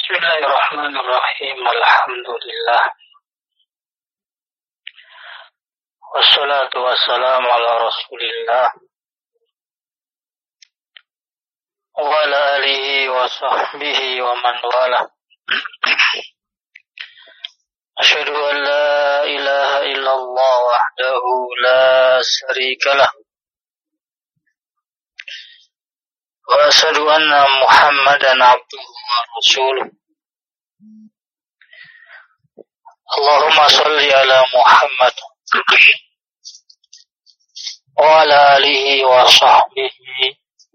Bismillahirrahmanirrahim. Alhamdulillah. Wassalatu wassalamu ala Rasulillah wa ala alihi wa sahbihi wa man wala. Asyhadu an la ilaha illallah wahdahu la syarika lah. Wa asyhadu anna Muhammadan abduhu wa rasuluh. Allahumma shalli ala Muhammad wa ala alihi wa sahbihi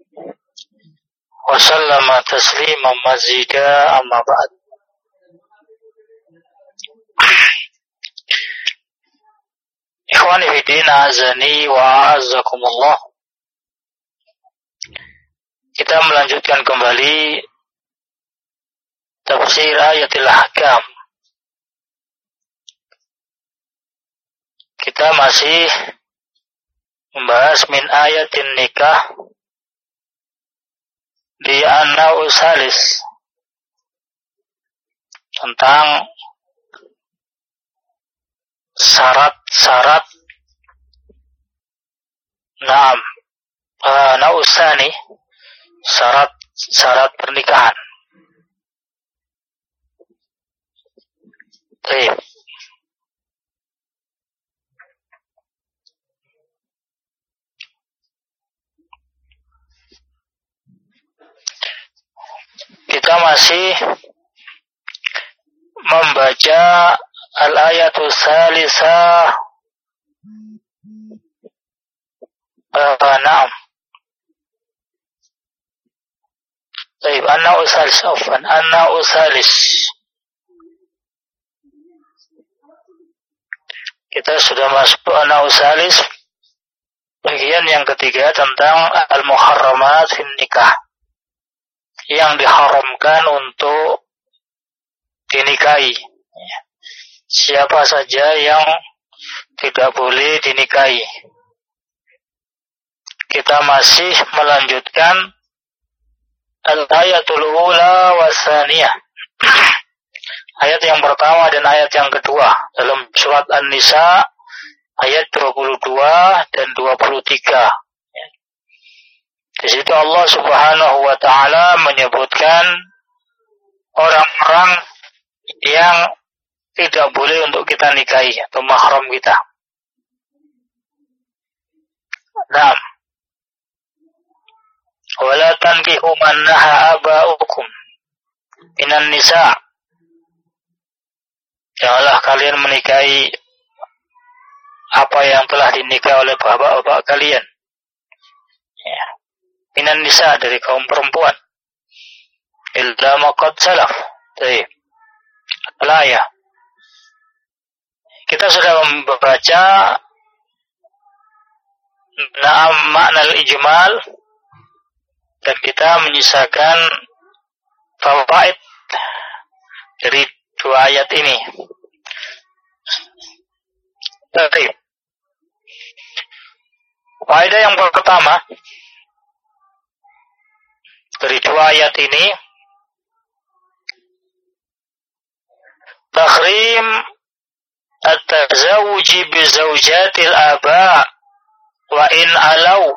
wa sallama tasliman mazida, amma ba'd. Ikhwani fi din, azani wa azzakumullah. Kita melanjutkan kembali tafsir ayatil ahkam. Kita masih membahas min ayatin nikah di an-naw' salis, tentang syarat-syarat naw' tsani, syarat pernikahan. Baik. Kita masih membaca al-ayatul salisah. Na'am. Baik, an-naw' salis, an-naw' salis. Kita sudah masuk an-naw' salis, bagian yang ketiga tentang al-muharramat fin nikah, yang diharamkan untuk dinikahi. Siapa saja yang tidak boleh dinikahi. Kita masih melanjutkan al-ayatul ula wa tsaniyah, ayat yang pertama dan ayat yang kedua dalam surat An-Nisa ayat 22 dan 23. Di situ Allah Subhanahu wa taala menyebutkan orang-orang yang tidak boleh untuk kita nikahi atau mahram kita. Naam. Wala tankihu man naha aba'ukum minan nisa. Janganlah kalian menikahi apa yang telah dinikahi oleh bapak-bapak kalian. Ya. Minan nisa, dari kaum perempuan. Illa ma qad salaf. Baik. Al-ayah. Kita sudah membaca makna al-ijmal, dan kita menyisakan fawaid dari dua ayat ini. Baik. Faedah yang pertama dari dua ayat ini, tahrim at-tazawuji bi zawjatil aba wa in alau,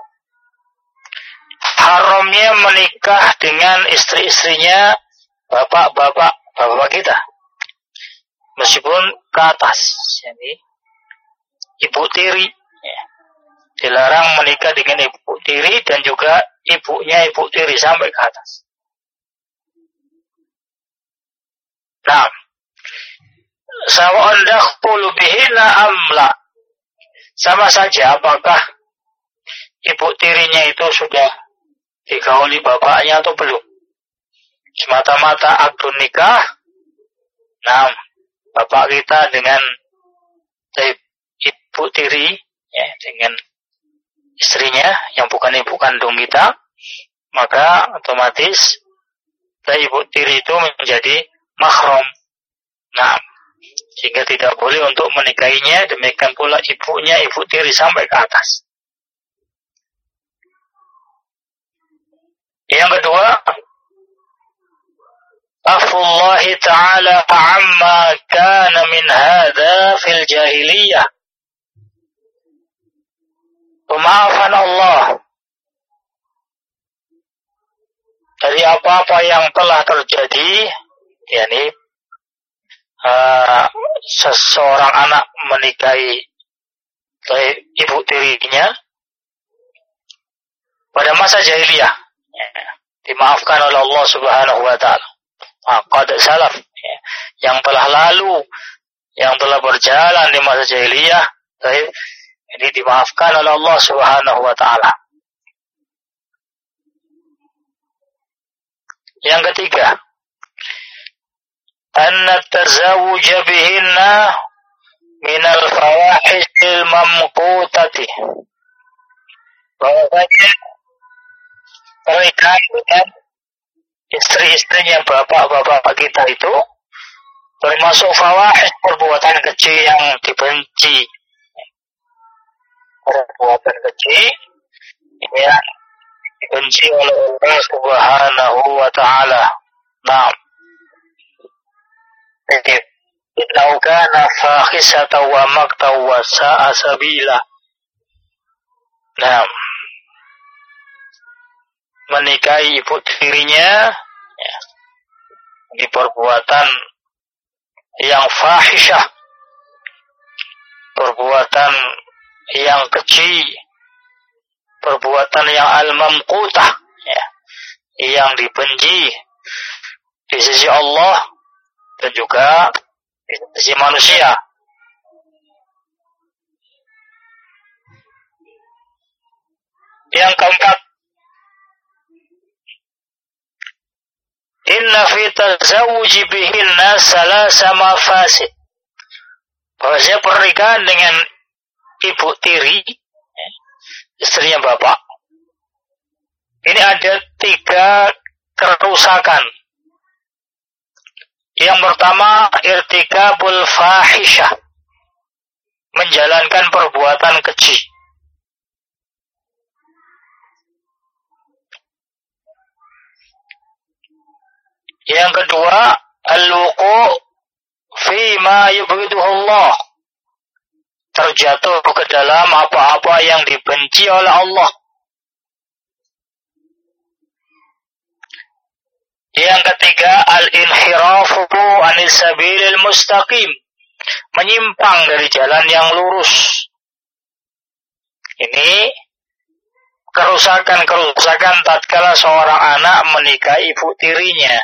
haramnya menikah dengan istri-istrinya bapak kita, meskipun ke atas, jadi ibu tiri. Dilarang menikah dengan ibu tiri dan juga ibunya ibu tiri sampai ke atas. Nah, sawa'un dakhulu bihina amla, sama saja apakah ibu tirinya itu sudah digauli bapaknya atau belum. Semata-mata akdun nikah, nah, bapak kita dengan ibu tiri, ya, dengan istrinya yang bukan ibu kandung kita, maka otomatis ibu tiri itu menjadi mahram. Nah, sehingga tidak boleh untuk menikahinya. Demikian pula ibunya ibu tiri sampai ke atas. Yang kedua, afullah ta'ala amma kana min hadha fil jahiliyah. Pemaafan Allah dari apa-apa yang telah terjadi, yakni seseorang anak menikahi ibu tirinya pada masa jahiliyah, dimaafkan oleh Allah Subhanahu wa taala. Qad salaf, yang telah lalu, yang telah berjalan di masa jahiliyah, ini dimaafkan oleh Allah Subhanahu wa taala. Yang ketiga, anna tazawuj bihinna min al-fawahishil mamqutati. Bahwasanya pernikahan dengan istri-istrinya bapak-bapak kita itu termasuk fawahish, perbuatan kecil yang dibenci. Perbuatan kecil yang dibenci oleh Allah Subhanahu wa taala. Nah, innahu kana fahisatan wa maqtan wa sa'a sabila. Nah, menikahi ibu tirinya di perbuatan yang fahisyah, perbuatan yang kecil, perbuatan yang al-mamqutah, yang dibenci di sisi Allah dan juga di sisi manusia. Yang keempat, inna fi tazawuji bihinna salasa mafasid. Bahwasanya pernikahan dengan ibu tiri, istrinya bapak, ini ada 3 kerusakan. Yang pertama, irtikabul fahisyah, menjalankan perbuatan keji. Yang kedua, al-wuqu' fi ma yubghiduhu Allah, terjatuh ke dalam apa-apa yang dibenci oleh Allah. Yang ketiga, al-inhirafu anis sabilil mustaqim, menyimpang dari jalan yang lurus. Ini kerusakan-kerusakan tatkala seorang anak menikahi ibu tirinya.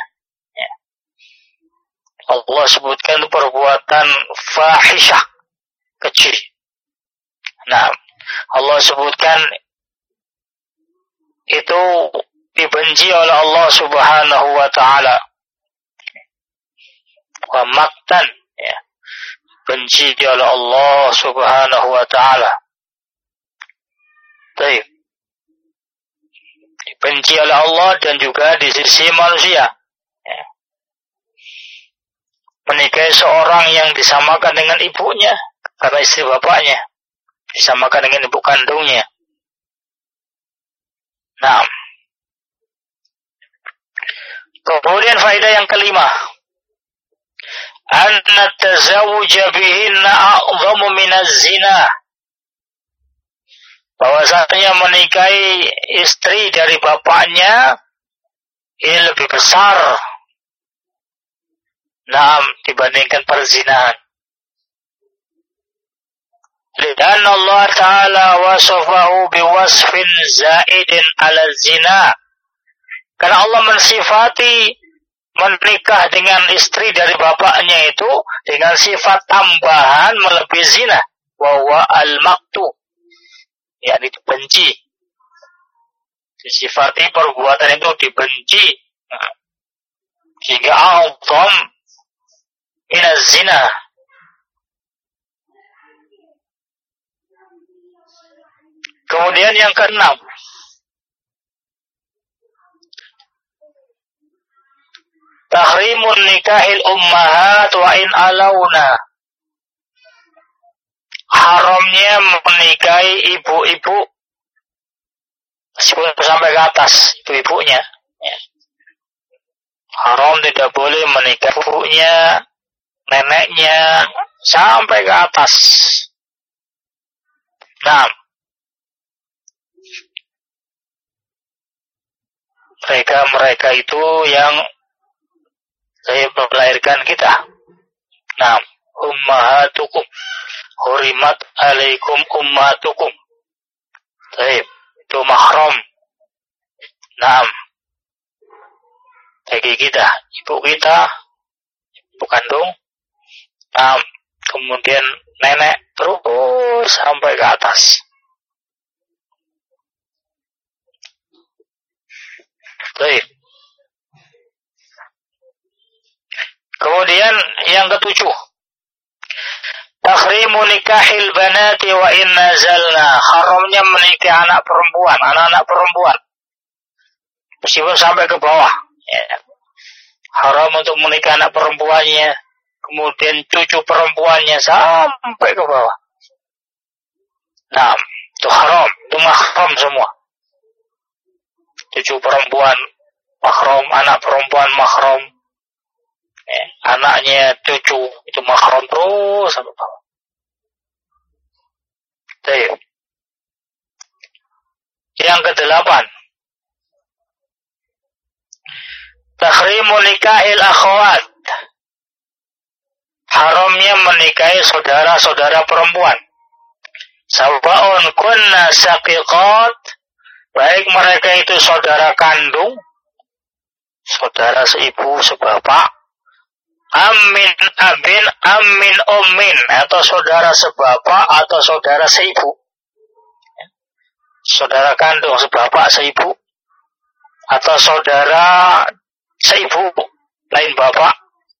Allah sebutkan perbuatan fahisyah, kecil. Nah, Allah sebutkan itu dibenci oleh Allah Subhanahu wa taala. Wa maqtan, benci oleh Allah Subhanahu wa taala. Baik. Dibenci oleh Allah dan juga di sisi manusia. Menikahi seorang yang disamakan dengan ibunya karena istri bapaknya, disamakan dengan ibu kandungnya. Nah, kemudian faedah yang kelima, anna tazawuja bihinna a'zamu minaz zina, bahwasanya menikahi istri dari bapaknya ini lebih besar, dibandingkan perzinahan. Dan Allah Ta'ala wasafahu biwasfin zaidin ala zina, karena Allah mensifati menikah dengan istri dari bapaknya itu dengan sifat tambahan melebihi zina, wa huwa al-maqtu, yakni dibenci. Disifati perbuatan itu dibenci, sehingga a'zam minaz zina. Kemudian yang keenam, tahrimun nikahil ummahat wa in alauna, haramnya menikahi ibu-ibu sampai ke atas, ibu-ibunya, Haram tidak boleh menikah ibunya, neneknya, sampai ke atas. Nah, mereka itu yang melahirkan kita. Nah, ummahatukum hurimat alaikum ummatukum. Itu mahram. Nah, bagi kita, ibu kita, ibu kandung. Nah, kemudian nenek terus sampai ke atas. Baik. Kemudian yang ketujuh, tahrimu nikahil banati wa in nazalna. Haramnya menikah anak-anak perempuan. Meskipun sampai ke bawah. Ya. Haram untuk menikah anak perempuannya, kemudian cucu perempuannya sampai ke bawah. Nah, itu haram, itu mahram semua. Cucu perempuan mahram, anak perempuan mahram, anaknya cucu itu mahram terus sampai bawah. Yang ke-8, tahrimu nikahil akhwat. Haramnya menikahi saudara-saudara perempuan. Sawa'un kunna saqiqat, baik mereka itu saudara kandung, saudara seibu, sebapak, amin abin, amin ummin, atau saudara sebapak atau saudara seibu. Saudara kandung, sebapak, seibu, atau saudara seibu, lain bapak.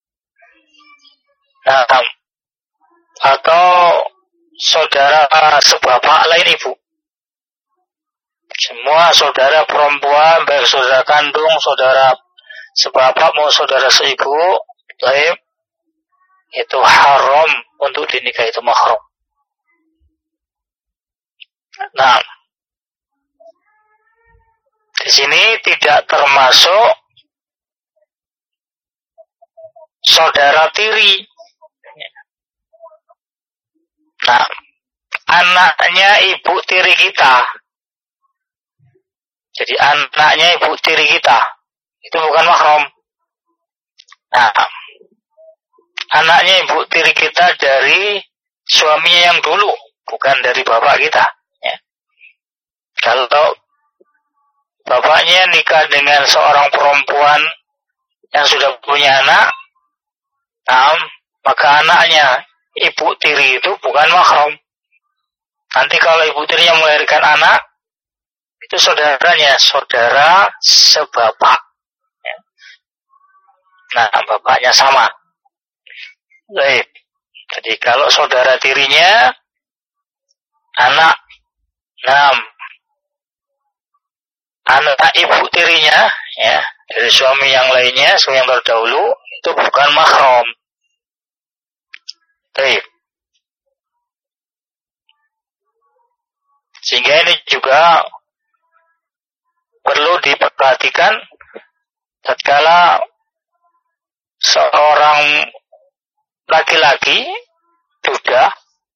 Nah, atau saudara sebapak, lain ibu. Semua saudara perempuan, baik saudara kandung, saudara sebapak mau saudara seibu, baik, itu haram untuk dinikah, itu mahram. Nah, di sini tidak termasuk saudara tiri. Nah, anaknya ibu tiri kita. Jadi anaknya ibu tiri kita itu bukan mahram. Nah, anaknya ibu tiri kita dari suaminya yang dulu, bukan dari bapak kita. Ya. Kalau bapaknya nikah dengan seorang perempuan yang sudah punya anak, nah, maka anaknya ibu tiri itu bukan mahram. Nanti kalau ibu tirinya melahirkan anak, itu saudaranya, saudara sebapak. Ya. Nah, bapaknya sama. Baik. Jadi kalau saudara tirinya anak, nah, anak ibu tirinya, ya, dari suami yang lainnya, suami yang terdahulu, itu bukan mahram. Baik. Sehingga ini juga perlu diperhatikan tatkala seorang laki-laki duda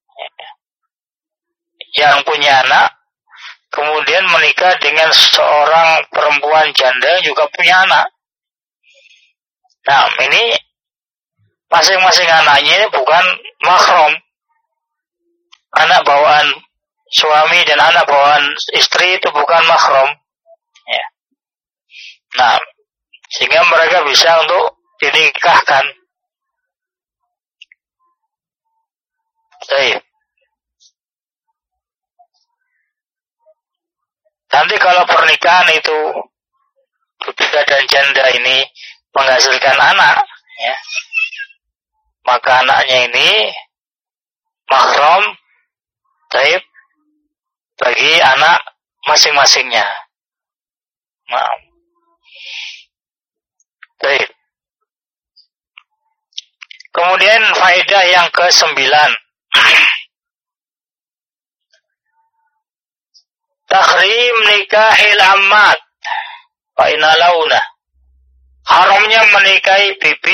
yang punya anak kemudian menikah dengan seorang perempuan janda juga punya anak. Nah, ini masing-masing anaknya ini bukan mahram. Anak bawaan suami dan anak bawaan istri itu bukan mahram. Ya. Nah, sehingga mereka bisa untuk dinikahkan. Baik. Nanti kalau pernikahan itu duda dan janda ini menghasilkan anak, ya, maka anaknya ini mahram, baik, bagi anak masing-masingnya. Nah, baik. Kemudian faedah yang ke-9. Tahrim nikahil ammat fa inna launa. Haramnya menikahi bibi.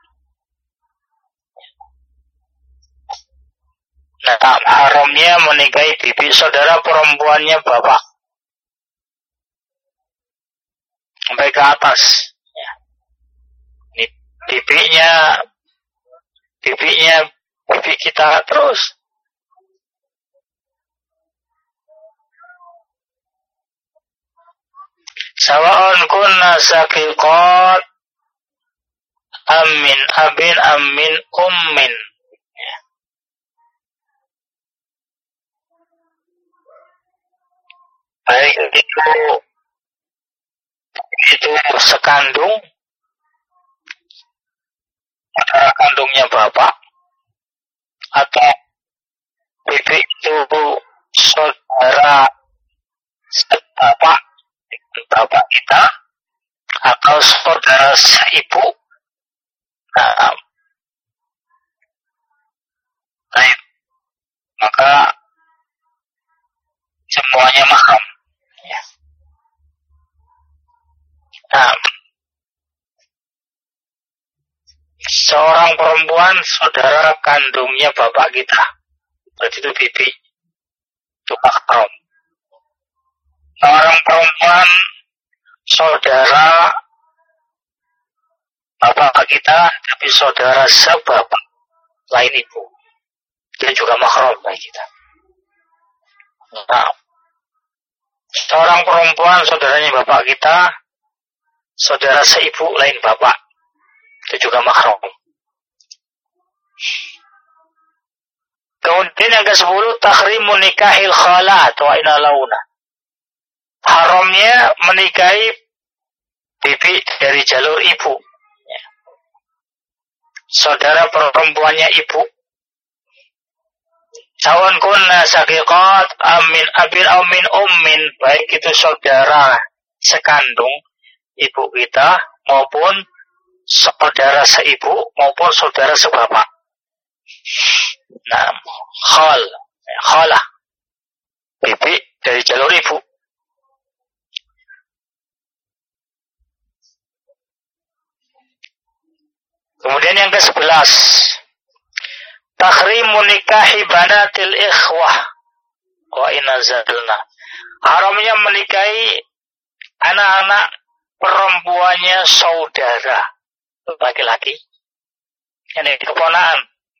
Nah, haramnya menikahi bibi saudara perempuannya bapak. Sampai ke atas. Ya. Ini bibinya bibi kita terus. Sawa'un kunna saqiqat amin abin amin ummin. Ya. Baik itu sekandung, saudara kandungnya bapak, atau bibi itu saudara sebapak dengan bapak kita, atau saudara seibu. Nah, baik, maka semuanya mahram. Ya. Nah, seorang perempuan saudara kandungnya bapak kita, berarti itu bibi, itu mahram. Seorang perempuan saudara bapak kita, tapi saudara sebapak lain ibu, dia juga mahram bagi kita. Nah, seorang perempuan saudaranya bapak kita, saudara seibu lain bapak, itu juga mahram. Kemudian yang ke-10, tahrimu nikahil khalat wa ina launa. Haramnya menikahi bibi dari jalur ibu. Saudara perempuannya ibu. Sawan kunna saqiqat amin abin amin ummin, baik itu saudara sekandung ibu kita maupun saudara seibu maupun saudara sebapak. Nah, khalah bibi dari jalur ibu. Kemudian yang ke-11, tahrimu nikahi banatil ikhwah wa inazalna. Haramnya menikahi anak-anak perempuannya saudara laki-laki. Ini keponakan.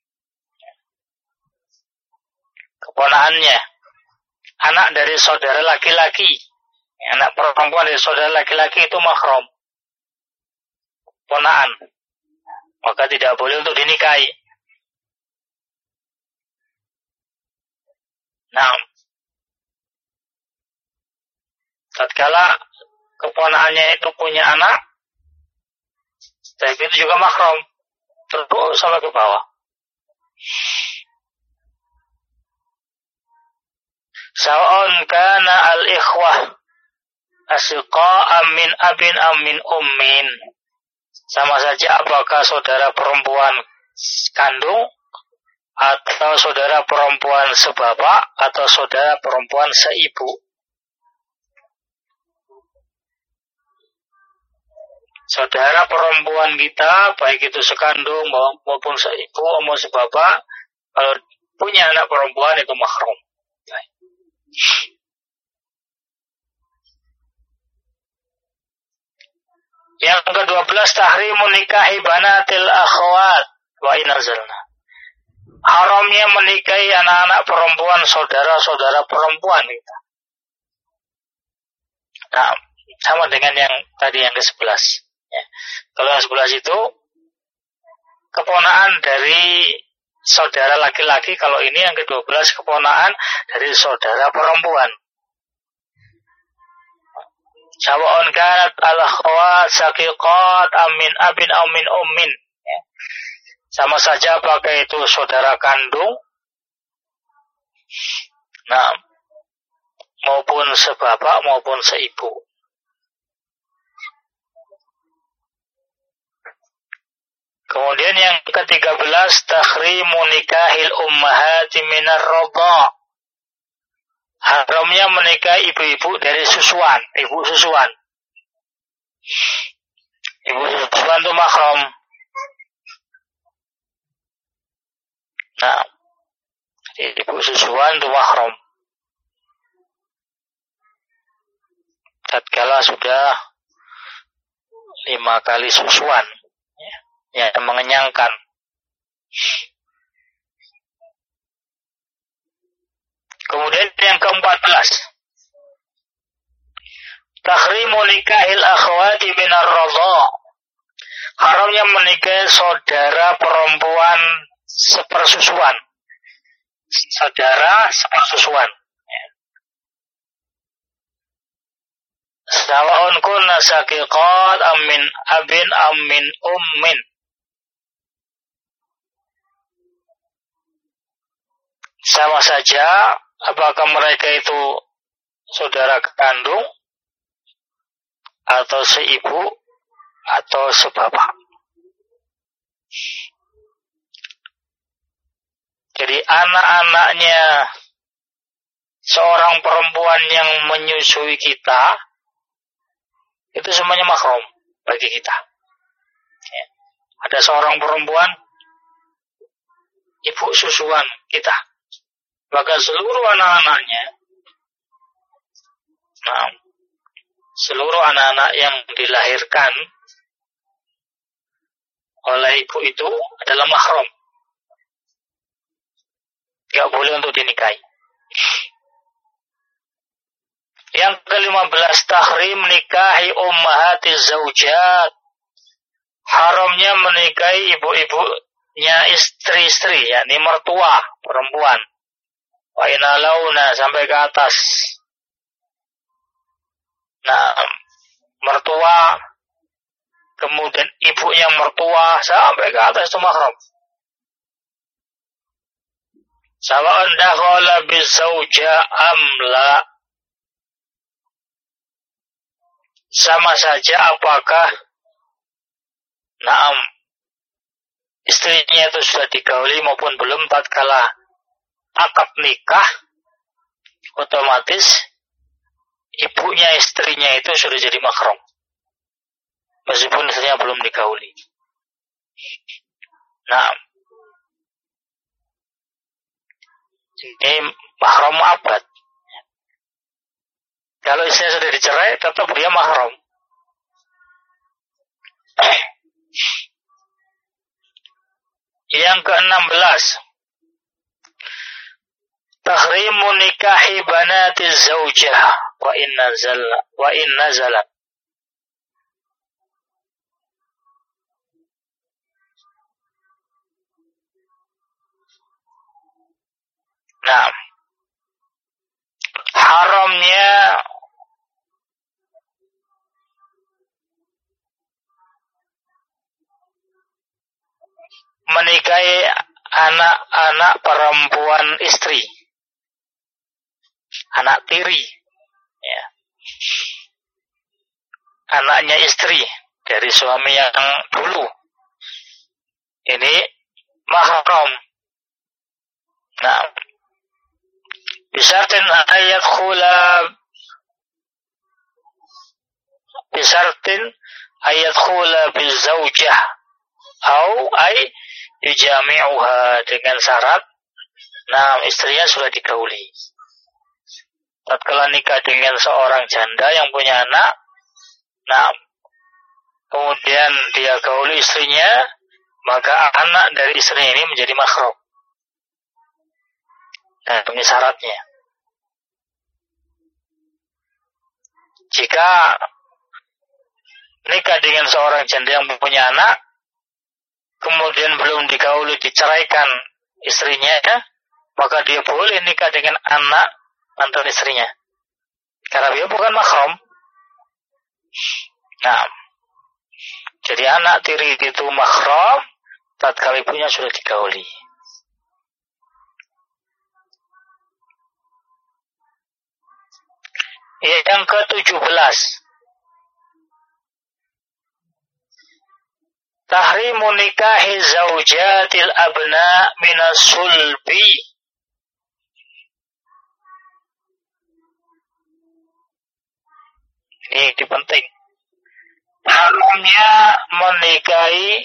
Keponakannya. Anak dari saudara laki-laki. Anak perempuan dari saudara laki-laki itu mahram. Keponakan. Maka tidak boleh untuk dinikahi. Nah, tatkala keponakannya itu punya anak, tapi itu juga mahram, terus sampai ke bawah. Sawa'un kana al-ikhwah asyiqa'a min abin amin ummin. Sama saja apakah saudara perempuan kandung atau saudara perempuan sebapak atau saudara perempuan seibu. Saudara perempuan kita, baik itu sekandung maupun seibu maupun sebapak, kalau punya anak perempuan itu mahram. Yang ke-12, tahrimu nikahi banatil akhwat wa inazalna. Haramnya menikahi anak-anak perempuan saudara-saudara perempuan kita. Nah, sama dengan yang tadi yang ke-11. Ya. Kalau yang 11 itu keponakan dari saudara laki-laki, kalau ini yang ke-12 keponakan dari saudara perempuan. Sawa'un kanat al-akhwat saqiqat amin abin amin ummin. Ya. Sama saja apakah itu saudara kandung, nah, maupun sebapak maupun seibu. Kemudian yang ke-13, tahrimu nikahil ummahati minar radha. Haramnya menikahi ibu-ibu dari susuan, ibu susuan. Ibu susuan susuan itu mahram. Nah, jadi ibu susuan itu mahram. Tatkala sudah 5 kali susuan, ya, yang mengenyangkan. Kemudian yang ke-14, tahrimu nikahil akhwati minar radha. Haramnya menikahi saudara perempuan sepersusuan. Saudara sepersusuan. Sawa'un kunna saqiqat amin abin amin ummin. Sama saja apakah mereka itu saudara kandung atau seibu atau sebapak. Jadi anak-anaknya seorang perempuan yang menyusui kita itu semuanya mahram bagi kita. Ya. Ada seorang perempuan ibu susuan kita, maka seluruh anak-anaknya, nah, seluruh anak-anak yang dilahirkan oleh ibu itu adalah mahram, tidak boleh untuk dinikahi. Yang ke-15, tahrim nikahi ummahati zaujat. Haramnya menikahi ibu-ibunya istri-istri, yakni mertua perempuan. Wa inalauna sampai ke atas. Nah, mertua, kemudian ibunya mertua sampai ke atas itu mahram. Sawa'un dakhala bizauja amla. Sama saja apakah istrinya itu sudah digauli maupun belum, tatkala akad nikah otomatis ibunya istrinya itu sudah jadi mahram meskipun istrinya belum digauli. Nah, ini mahram abad. Kalau istrinya sudah dicerai, tetap dia mahram. Yang ke-16, tahrimu nikahi banati zaujah wa in nazalat. Nah, haramnya menikahi anak-anak perempuan istri, anak tiri, ya. Anaknya istri dari suami yang dulu, ini mahram. Nah, bisartin ayat khula bizaujah au ay yujami'uha, dengan syarat istrinya sudah digauli. Tatkala nikah dengan seorang janda yang punya anak, kemudian dia gauli istrinya, maka anak dari istrinya ini menjadi mahram. Nah, ini syaratnya. Jika nikah dengan seorang janda yang punya anak, kemudian belum digauli, diceraikan istrinya, maka dia boleh nikah dengan anak mantan istrinya, karena dia bukan mahram. Nah, jadi anak tiri itu mahram tatkala ibunya sudah digauli. Yang ke-17, tahrimu nikahi zaujatil abna minas sulbi. Ini penting. haramnya menikahi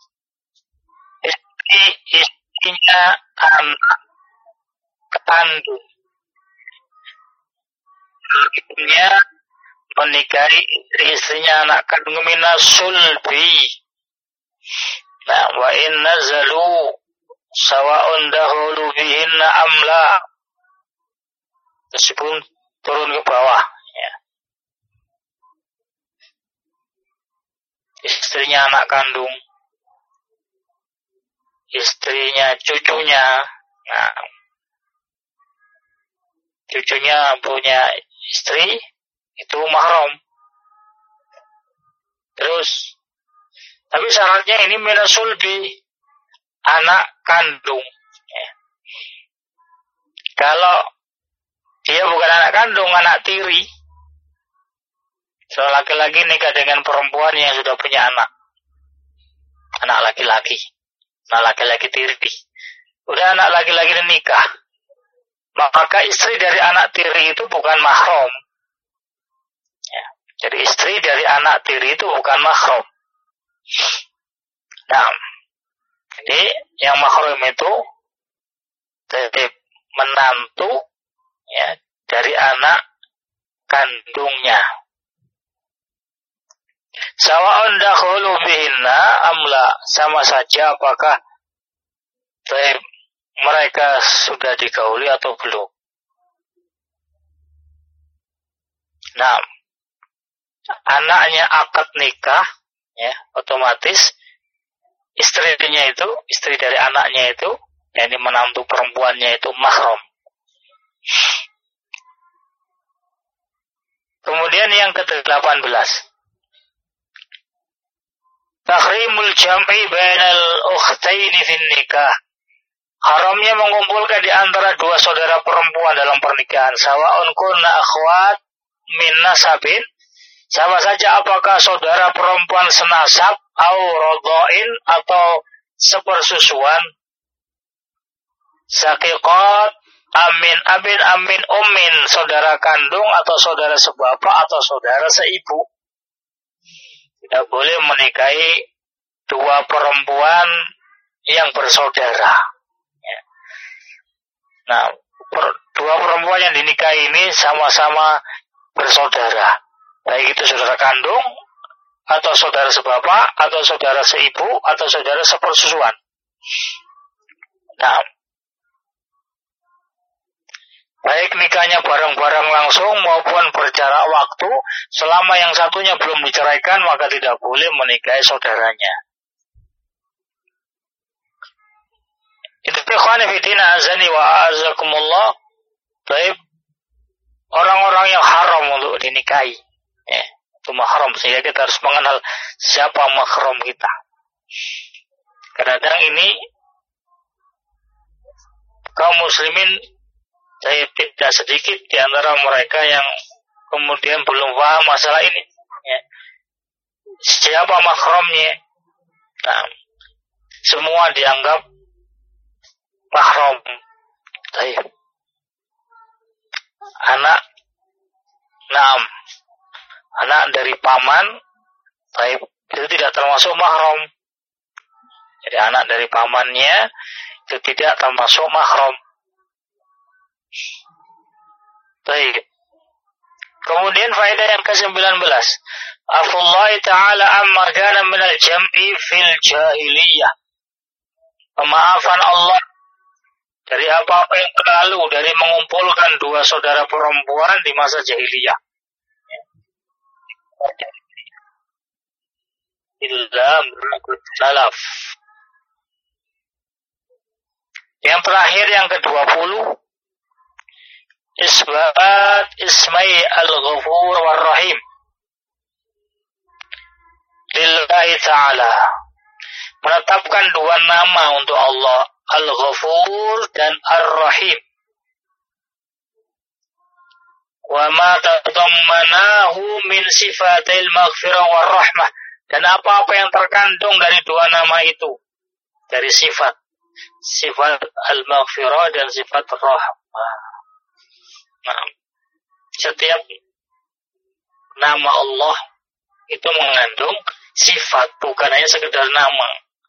istrinya anak kandung. Haramnya menikahi istrinya anak kandung minas sulbi. Nah, wa in nazalu sawa'un dahulu bihinna amla. Meskipun turun ke bawah, ya. Istrinya anak kandung, istrinya cucunya, nah, cucunya punya istri, itu mahram. Terus, tapi syaratnya ini minas sulbi, anak kandung. Ya. Kalau dia bukan anak kandung, anak tiri. So, laki-laki nikah dengan perempuan yang sudah punya anak. Anak laki-laki. Anak laki-laki tiri. Udah anak laki-laki nikah. Maka istri dari anak tiri itu bukan mahram. Ya. Jadi istri dari anak tiri itu bukan mahram. Nah, jadi yang mahram itu menantu, ya, dari anak kandungnya. Sawa'un dakhulu bihinna amla, sama saja apakah mereka sudah digauli atau belum. Nah, anaknya akad nikah, ya, otomatis istrinya itu, istri dari anaknya itu, yakni menantu perempuannya itu mahram. Kemudian yang ke-18, tahrimul jam'i bainal ukhtaini fin nikah. Haramnya mengumpulkan di antara dua saudara perempuan dalam pernikahan. Sawa'un kunna akhwat min nasabin, sama saja apakah saudara perempuan senasab, au radha'in, atau sepersusuan, saqiqat, amin abin amin ummin, saudara kandung atau saudara sebapak atau saudara seibu. Tidak boleh menikahi dua perempuan yang bersaudara. Ya. Nah, dua perempuan yang dinikahi ini sama-sama bersaudara. Baik itu saudara kandung, atau saudara sebapak, atau saudara seibu, atau saudara sepersusuan. Nah, baik nikahnya bareng-bareng langsung maupun berjarak waktu, selama yang satunya belum diceraikan, maka tidak boleh menikahi saudaranya. Itu ikhwan fillah azani wa azakumullah. Baik, orang-orang yang haram untuk dinikahi, ya, itu mahram, sehingga kita harus mengenal siapa mahram kita. Kadang-kadang ini kaum muslimin, saya tidak sedikit di antara mereka yang kemudian belum paham masalah ini, ya. Siapa mahramnya? Nah, semua dianggap mahram. Baik. Anak dari paman, baik, itu tidak termasuk mahram. Jadi anak dari pamannya itu tidak termasuk mahram. Baik. Kemudian faedah yang ke-19, afullah ta'ala amma kana minal jam'i fil jahiliyah. Pemaafan Allah dari apa-apa yang berlalu, dari mengumpulkan dua saudara perempuan di masa jahiliyah. Illa merakut salaf. Yang terakhir, yang ke-20, isbat ismai al-ghafur war-rahim lillahi ta'ala. Menetapkan dua nama untuk Allah, Al-Ghafur dan Ar-Rahim. Wa ma tadammanahu min sifatil maghfirah war rahmah, dan apa-apa yang terkandung dari dua nama itu, dari sifat al-maghfirah dan sifat rahmah. Nah, setiap nama Allah itu mengandung sifat, bukan hanya sekedar nama.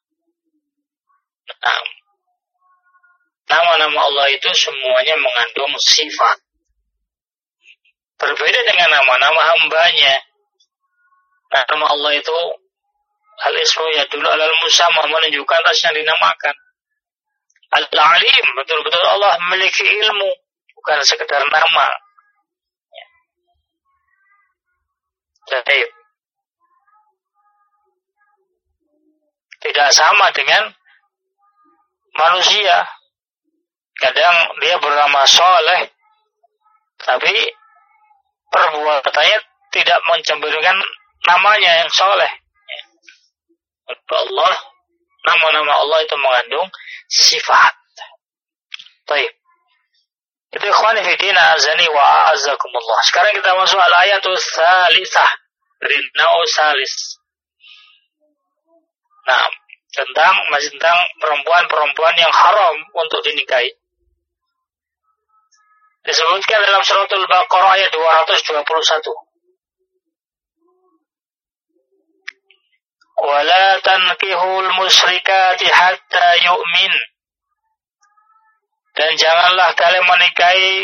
Nah, nama-nama Allah itu semuanya mengandung sifat. Berbeda dengan nama-nama hambanya. Nama Allah itu al-ismu yadullu alal musamma, menunjukkan atas yang dinamakan. Al-alim, betul-betul Allah memiliki ilmu, bukan sekedar nama. Jadi tidak sama dengan manusia. Kadang dia bernama Soleh, tapi perbuatannya tidak mencerminkan namanya yang Soleh. Allah, nama-nama Allah itu mengandung sifat. Baik. Itu ikhwani fi din azani wa azakumullah. Sekarang kita masuk al-ayatul tsalitsah dari nau salis. Nah, masih tentang perempuan-perempuan yang haram untuk dinikahi. Disebutkan dalam suratul Baqarah ayat 221. Wala tankihul musyrikati hatta yu'min. Dan janganlah kalian menikahi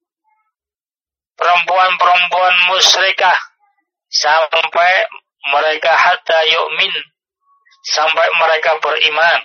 perempuan-perempuan musyrikah sampai mereka hatta yu'min, sampai mereka beriman.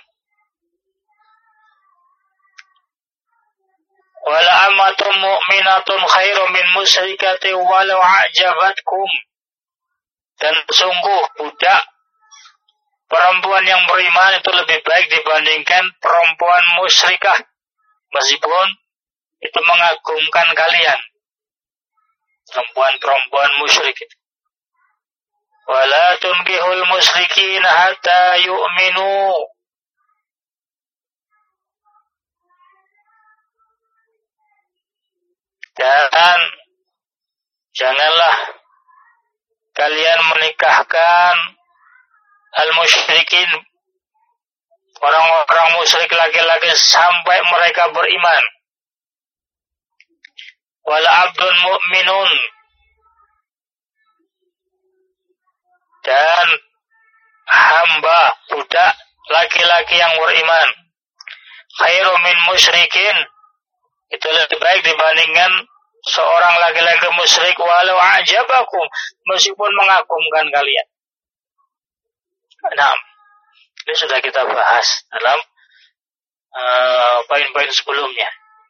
Wala amatun mu'minatun khairum min musyrikati walau a'jabatkum. Dan sungguh budak perempuan yang beriman itu lebih baik dibandingkan perempuan musyrikah, meskipun itu mengagumkan kalian. Perempuan-perempuan musyrik itu. Wala tunkihul musyrikin hatta yu'minu. Dan janganlah kalian menikahkan al-musyrikin, orang-orang musyrik laki-laki sampai mereka beriman. Wala abdun mu'minun, dan hamba budak laki-laki yang beriman khairu min musyrikin, itu lebih baik dibandingkan seorang laki-laki musyrik walau a'jabakum, meskipun mengagumkan kalian. Nah, ini sudah kita bahas dalam poin-poin sebelumnya.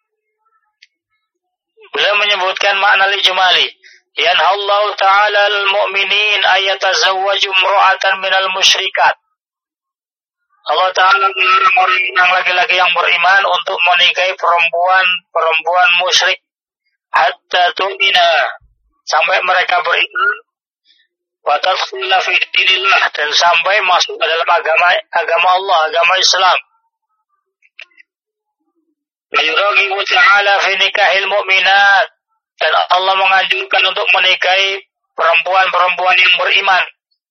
Beliau menyebutkan makna ijmali. Yanhallahu ta'ala al-mu'minin ayatazawwaju imra'atan minal musyrikat. Allah Ta'ala melarang orang laki-laki yang beriman untuk menikahi perempuan musyrik hatta tu'mina, sampai mereka beriman, wa tadkhula fi dinillah, dan sampai masuk ke dalam agama Allah, agama Islam. Wa yuraghibu ta'ala fi nikahil mu'minat, dan Allah menganjurkan untuk menikahi perempuan-perempuan yang beriman.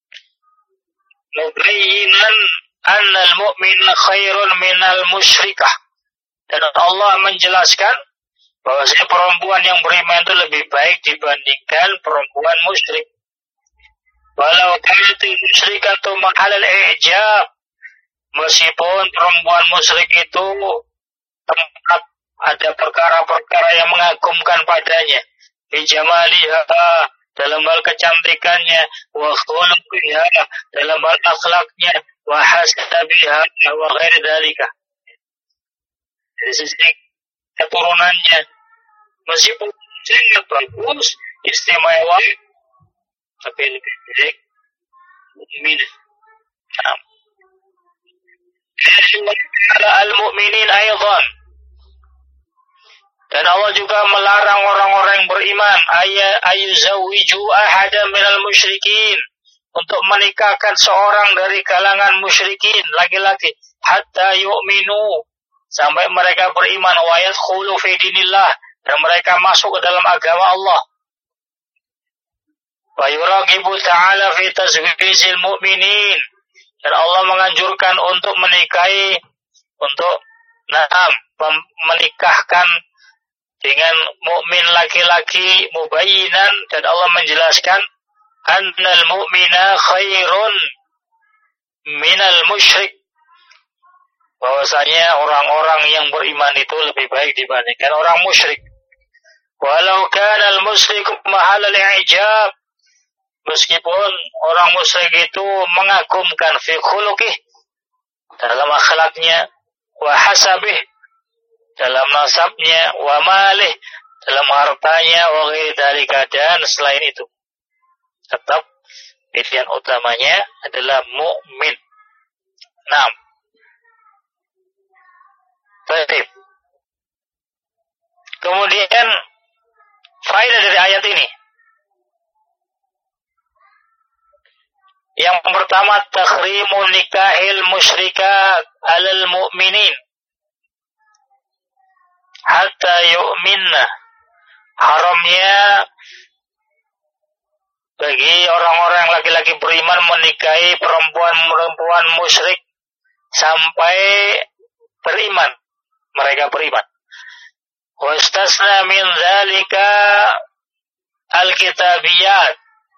Mubayyinan annal mu'mina khairun minal musyrikah, dan Allah menjelaskan bahwasanya perempuan yang beriman itu lebih baik dibandingkan perempuan musyrik. Walau kanat musyrikatu mahalal i'jab, meskipun perempuan musyrik itu tempat ada perkara-perkara yang mengagumkan padanya, bijamaliha, dalam hal kecantikannya, wa khuluqiha, dalam hal akhlaknya, wa hasabiha, wa ghairi dzalika, dari sisi keturunannya, meskipun sangat bagus, istimewa, tapi lebih baik mukmin. Al-mu'minin aidan, dan Allah juga melarang orang-orang yang beriman ayuzawwiju ahadan minal musyrikin, untuk menikahkan seorang dari kalangan musyrikin laki-laki hatta yu'minu, sampai mereka beriman, wa yadkhulu fi dinillah, dan mereka masuk ke dalam agama Allah. Wa yuragibu ta'ala fi tazwijil mu'minin, dan Allah menganjurkan untuk menikahi, untuk menikahkan dengan mukmin laki-laki, mubayyinan, dan Allah menjelaskan annal mu'mina khairun minal musyrik, bahwasanya orang-orang yang beriman itu lebih baik dibandingkan orang musyrik. Walau kana al-musyriku mahal al-i'jab, meskipun orang musyrik itu mengagumkan fi khuluqih, dalam akhlaknya, wa hasabih, dalam nasabnya, wa malih, dalam hartanya, wa ghairi dzalika, dan selain itu, tetap pilihan utamanya adalah mukmin. Naam. Baik. Kemudian faedah dari ayat ini, yang pertama, takhrimun nikahil musyrikat alal mu'minin hatta yu'minna, haramnya bagi orang-orang laki-laki beriman menikahi perempuan-perempuan musyrik sampai beriman, mereka beriman. Wastasna min dzalika al-kitabiyat,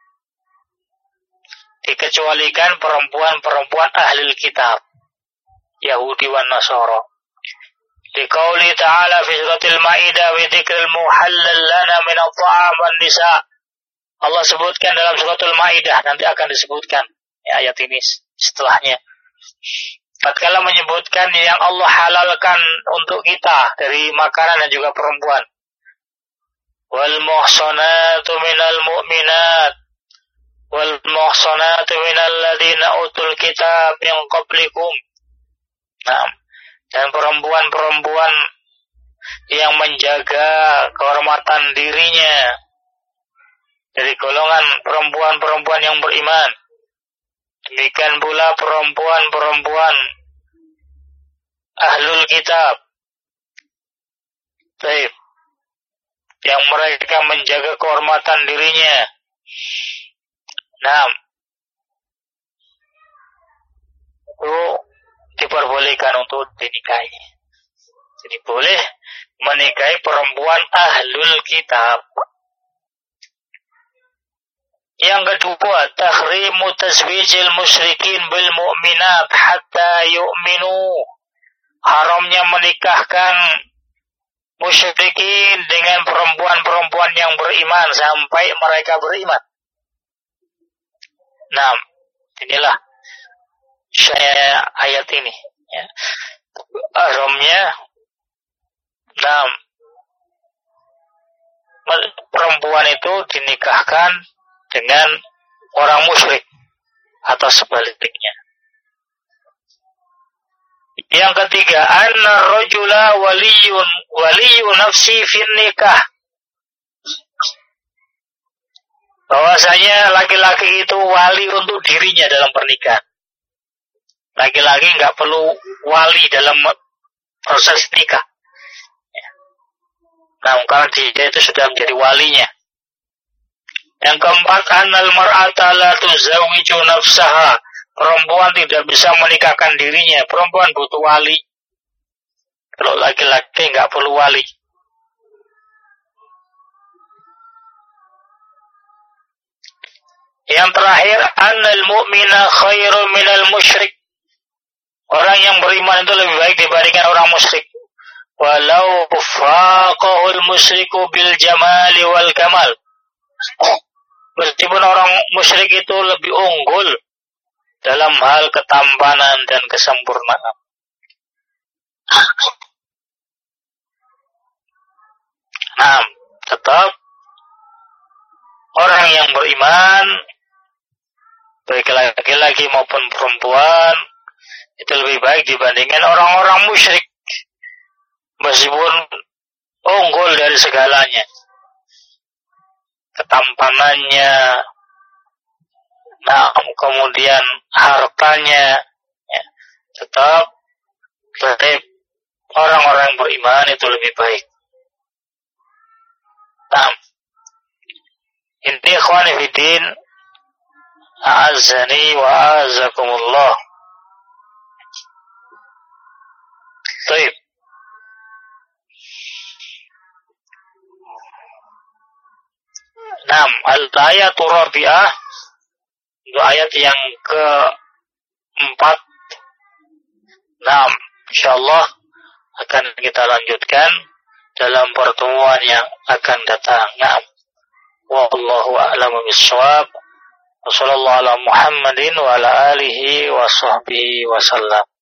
dikecualikan perempuan-perempuan ahli kitab, Yahudi wan Nasara. Liqauli ta'ala fi suratil Maidah wa dzikril muhallal lana min at-ta'am wan nisa. Allah sebutkan dalam suratul Maidah, nanti akan disebutkan ya, ayat ini setelahnya. Tatkala menyebutkan yang Allah halalkan untuk kita dari makanan dan juga perempuan. Wal muhsanatu minal mu'minat wal muhsanatu minal ladzina utul kitab min qablikum. Nah, dan perempuan-perempuan yang menjaga kehormatan dirinya dari golongan perempuan-perempuan yang beriman. Demikian pula perempuan-perempuan ahlul kitab, baik, yang mereka menjaga kehormatan dirinya. Nah, itu diperbolehkan untuk dinikahi. Jadi boleh menikahi perempuan ahlul kitab. Yang kedua, tahrimu tazwijil musyrikin bil mu'minat hatta yu'minu, haramnya menikahkan musyrikin dengan perempuan-perempuan yang beriman sampai mereka beriman. Nah, inilah saya ayat ini ya. Haramnya perempuan itu dinikahkan dengan orang musyrik atau sebaliknya. Yang ketiga, anna rajula waliyun nafsi fin nikah, bahwasanya laki-laki itu wali untuk dirinya dalam pernikahan. Laki-laki enggak perlu wali dalam proses nikah. Nah, karena dia itu sudah menjadi walinya. Yang keempat, annal mar'ata la tuzawwiju nafsaha, perempuan tidak bisa menikahkan dirinya, perempuan butuh wali. Kalau laki-laki enggak perlu wali. Yang terakhir, annal mu'mina khairun minal musyrik, orang yang beriman itu lebih baik dibandingkan orang musyrik. Walau faqahul musyriku bil jamali wal kamal, meskipun orang musyrik itu lebih unggul dalam hal ketampanan dan kesempurnaan. Nah, tetap orang yang beriman, baik laki-laki maupun perempuan, itu lebih baik dibandingkan orang-orang musyrik, meskipun unggul dari segalanya, ketampanannya, nah kemudian hartanya, ya, tetap orang-orang yang beriman itu lebih baik. Nah, ini ikhwani fiddin, a'azzani wa a'azzakumullah. Baik. Naam, al-ayatu rabi'ah, Untuk ayat yang keempat, nah, insyaallah akan kita lanjutkan dalam pertemuan yang akan datang. Nah, wallahu a'lamu bissawab. Wassallallahu ala Muhammadin wa ala alihi wa sahbihi wasallam.